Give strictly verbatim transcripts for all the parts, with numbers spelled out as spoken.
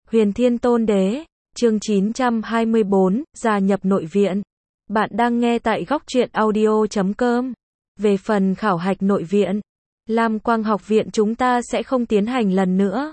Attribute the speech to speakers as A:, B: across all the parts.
A: Huyền Thiên Tôn Đế, chương chín trăm hai mươi bốn, gia nhập nội viện. Bạn đang nghe tại góc truyện audio chấm com. Về phần khảo hạch nội viện, Lam Quang học viện chúng ta sẽ không tiến hành lần nữa.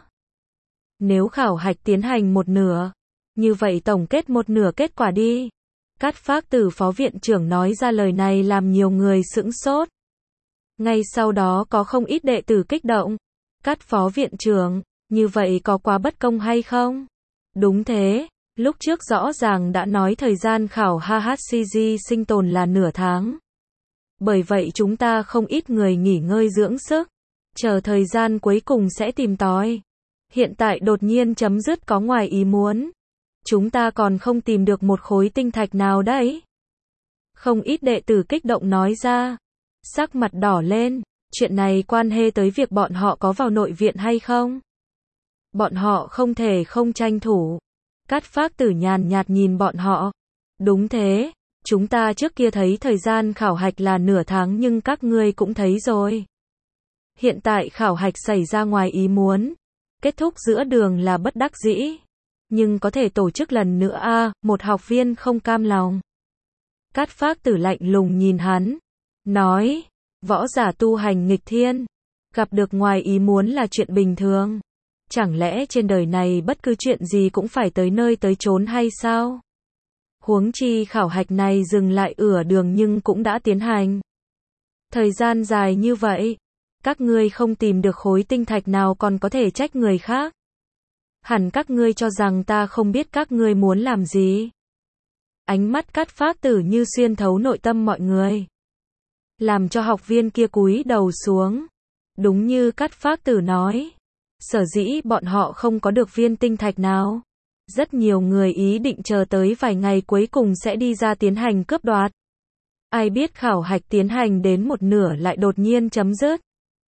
A: Nếu khảo hạch tiến hành một nửa, như vậy tổng kết một nửa kết quả đi. Cát Phác Tử phó viện trưởng nói ra lời này làm nhiều người sững sốt. Ngay sau đó có không ít đệ tử kích động. Cát phó viện trưởng, như vậy có quá bất công hay không? Đúng thế, lúc trước rõ ràng đã nói thời gian khảo hát hát xê giê sinh tồn là nửa tháng. Bởi vậy chúng ta không ít người nghỉ ngơi dưỡng sức, chờ thời gian cuối cùng sẽ tìm tòi. Hiện tại đột nhiên chấm dứt có ngoài ý muốn. Chúng ta còn không tìm được một khối tinh thạch nào đấy. Không ít đệ tử kích động nói ra. Sắc mặt đỏ lên, chuyện này quan hệ tới việc bọn họ có vào nội viện hay không? Bọn họ không thể không tranh thủ. Cát Phác Tử nhàn nhạt nhìn bọn họ. Đúng thế, chúng ta trước kia thấy thời gian khảo hạch là nửa tháng nhưng các ngươi cũng thấy rồi. Hiện tại khảo hạch xảy ra ngoài ý muốn. Kết thúc giữa đường là bất đắc dĩ. Nhưng có thể tổ chức lần nữa a à, một học viên không cam lòng. Cát Phác Tử lạnh lùng nhìn hắn. Nói, võ giả tu hành nghịch thiên. Gặp được ngoài ý muốn là chuyện bình thường. Chẳng lẽ trên đời này bất cứ chuyện gì cũng phải tới nơi tới chốn hay sao? Huống chi khảo hạch này dừng lại ửa đường nhưng cũng đã tiến hành. Thời gian dài như vậy, các ngươi không tìm được khối tinh thạch nào còn có thể trách người khác. Hẳn các ngươi cho rằng ta không biết các ngươi muốn làm gì. Ánh mắt Cát Phác Tử như xuyên thấu nội tâm mọi người. Làm cho học viên kia cúi đầu xuống. Đúng như Cát Phác Tử nói. Sở dĩ bọn họ không có được viên tinh thạch nào. Rất nhiều người ý định chờ tới vài ngày cuối cùng sẽ đi ra tiến hành cướp đoạt. Ai biết khảo hạch tiến hành đến một nửa lại đột nhiên chấm dứt.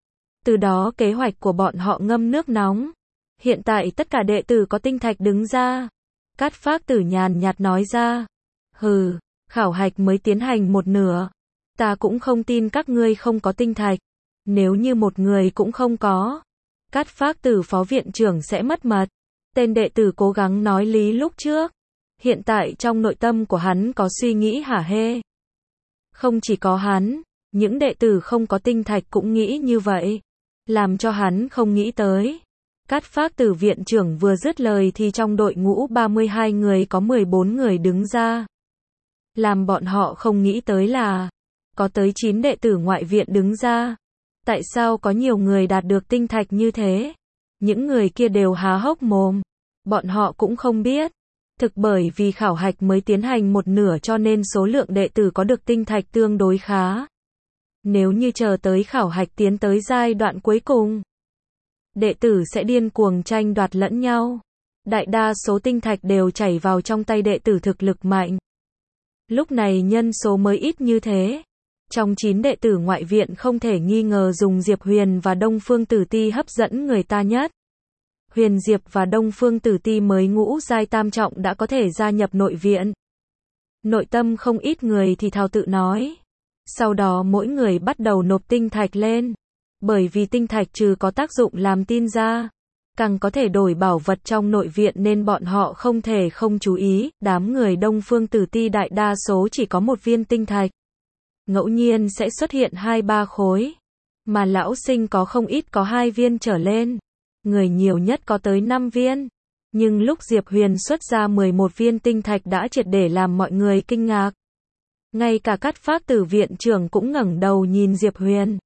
A: Từ đó kế hoạch của bọn họ ngâm nước nóng. Hiện tại tất cả đệ tử có tinh thạch đứng ra. Cát Phác Tử nhàn nhạt nói ra. Hừ, khảo hạch mới tiến hành một nửa. Ta cũng không tin các ngươi không có tinh thạch. Nếu như một người cũng không có, Cát Phác Tử phó viện trưởng sẽ mất mật. Tên đệ tử cố gắng nói lý lúc trước. Hiện tại trong nội tâm của hắn có suy nghĩ hả hê. Không chỉ có hắn, những đệ tử không có tinh thạch cũng nghĩ như vậy. Làm cho hắn không nghĩ tới. Cát Phác Tử viện trưởng vừa dứt lời thì trong đội ngũ ba mươi hai người có mười bốn người đứng ra. Làm bọn họ không nghĩ tới là có tới chín đệ tử ngoại viện đứng ra. Tại sao có nhiều người đạt được tinh thạch như thế? Những người kia đều há hốc mồm. Bọn họ cũng không biết. Thực bởi vì khảo hạch mới tiến hành một nửa cho nên số lượng đệ tử có được tinh thạch tương đối khá. Nếu như chờ tới khảo hạch tiến tới giai đoạn cuối cùng, đệ tử sẽ điên cuồng tranh đoạt lẫn nhau. Đại đa số tinh thạch đều chảy vào trong tay đệ tử thực lực mạnh. Lúc này nhân số mới ít như thế. Trong chín đệ tử ngoại viện không thể nghi ngờ dùng Diệp Huyền và Đông Phương Tử Ti hấp dẫn người ta nhất. Huyền Diệp và Đông Phương Tử Ti mới ngũ giai tam trọng đã có thể gia nhập nội viện. Nội tâm không ít người thì thào tự nói. Sau đó mỗi người bắt đầu nộp tinh thạch lên. Bởi vì tinh thạch trừ có tác dụng làm tin ra, càng có thể đổi bảo vật trong nội viện nên bọn họ không thể không chú ý. Đám người Đông Phương Tử Ti đại đa số chỉ có một viên tinh thạch. Ngẫu nhiên sẽ xuất hiện hai ba khối. Mà lão sinh có không ít có hai viên trở lên. Người nhiều nhất có tới năm viên. Nhưng lúc Diệp Huyền xuất ra mười một viên tinh thạch đã triệt để làm mọi người kinh ngạc. Ngay cả Cát Phác Tử viện trưởng cũng ngẩng đầu nhìn Diệp Huyền.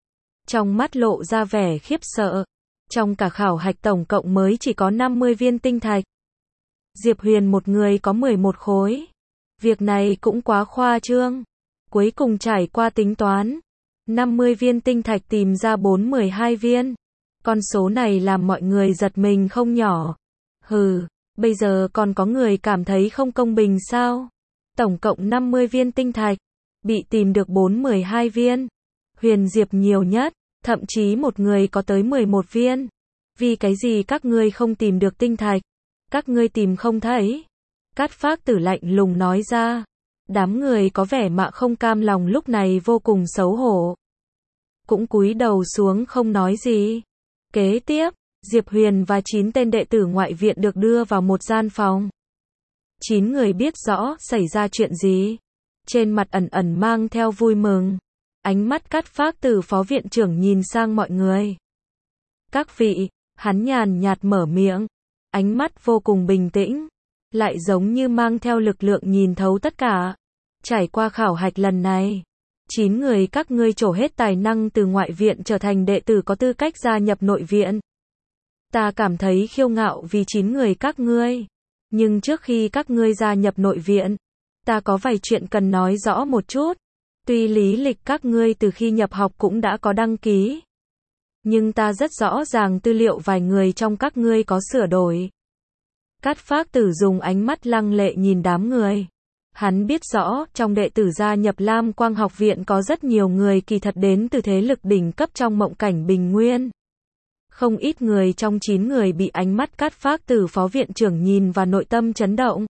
A: Trong mắt lộ ra vẻ khiếp sợ. Trong cả khảo hạch tổng cộng mới chỉ có năm mươi viên tinh thạch. Diệp Huyền một người có mười một khối. Việc này cũng quá khoa trương. Cuối cùng trải qua tính toán, năm mươi viên tinh thạch tìm ra bốn mười hai viên. Con số này làm mọi người giật mình không nhỏ. Hừ, bây giờ còn có người cảm thấy không công bình sao? Tổng cộng năm mươi viên tinh thạch, bị tìm được bốn mười hai viên. Huyền Diệp nhiều nhất, thậm chí một người có tới mười một viên. Vì cái gì các ngươi không tìm được tinh thạch? Các ngươi tìm không thấy? Cát Phác Tử lạnh lùng nói ra. Đám người có vẻ mạ không cam lòng lúc này vô cùng xấu hổ. Cũng cúi đầu xuống không nói gì. Kế tiếp, Diệp Huyền và chín tên đệ tử ngoại viện được đưa vào một gian phòng. Chín người biết rõ xảy ra chuyện gì. Trên mặt ẩn ẩn mang theo vui mừng. Ánh mắt Cát Phác Tử phó viện trưởng nhìn sang mọi người. Các vị, hắn nhàn nhạt mở miệng. Ánh mắt vô cùng bình tĩnh. Lại giống như mang theo lực lượng nhìn thấu tất cả. Trải qua khảo hạch lần này, chín người các ngươi trổ hết tài năng từ ngoại viện trở thành đệ tử có tư cách gia nhập nội viện. Ta cảm thấy khiêu ngạo vì chín người các ngươi. Nhưng trước khi các ngươi gia nhập nội viện, ta có vài chuyện cần nói rõ một chút. Tuy lý lịch các ngươi từ khi nhập học cũng đã có đăng ký, nhưng ta rất rõ ràng tư liệu vài người trong các ngươi có sửa đổi. Cát Phác Tử dùng ánh mắt lăng lệ nhìn đám người. Hắn biết rõ, trong đệ tử gia nhập Lam Quang học viện có rất nhiều người kỳ thật đến từ thế lực đỉnh cấp trong mộng cảnh bình nguyên. Không ít người trong chín người bị ánh mắt Cát Phác Tử phó viện trưởng nhìn và nội tâm chấn động.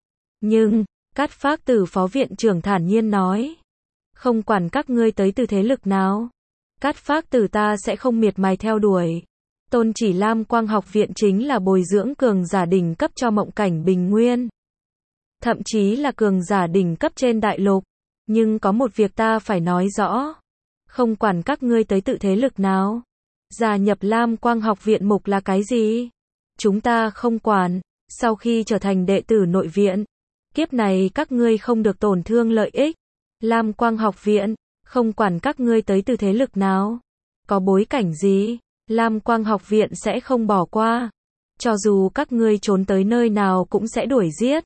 A: Nhưng, Cát Phác Tử phó viện trưởng thản nhiên nói. Không quản các ngươi tới từ thế lực nào. Cát Phác Tử ta sẽ không miệt mài theo đuổi. Tôn chỉ Lam Quang học viện chính là bồi dưỡng cường giả đỉnh cấp cho mộng cảnh bình nguyên. Thậm chí là cường giả đỉnh cấp trên đại lục. Nhưng có một việc ta phải nói rõ. Không quản các ngươi tới tự thế lực nào. Gia nhập Lam Quang học viện mục là cái gì? Chúng ta không quản. Sau khi trở thành đệ tử nội viện, kiếp này các ngươi không được tổn thương lợi ích. Lam Quang học viện, không quản các ngươi tới từ thế lực nào. Có bối cảnh gì, Lam Quang học viện sẽ không bỏ qua. Cho dù các ngươi trốn tới nơi nào cũng sẽ đuổi giết.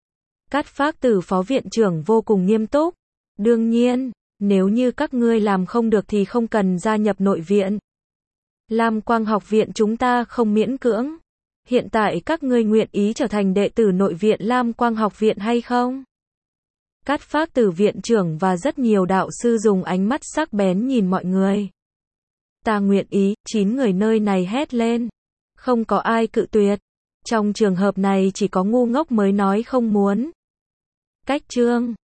A: Cát Phác Tử phó viện trưởng vô cùng nghiêm túc. Đương nhiên, nếu như các ngươi làm không được thì không cần gia nhập nội viện. Lam Quang học viện chúng ta không miễn cưỡng. Hiện tại các ngươi nguyện ý trở thành đệ tử nội viện Lam Quang học viện hay không? Cát Phác Tử viện trưởng và rất nhiều đạo sư dùng ánh mắt sắc bén nhìn mọi người. Ta nguyện ý, chín người nơi này hét lên. Không có ai cự tuyệt. Trong trường hợp này chỉ có ngu ngốc mới nói không muốn. Cách chương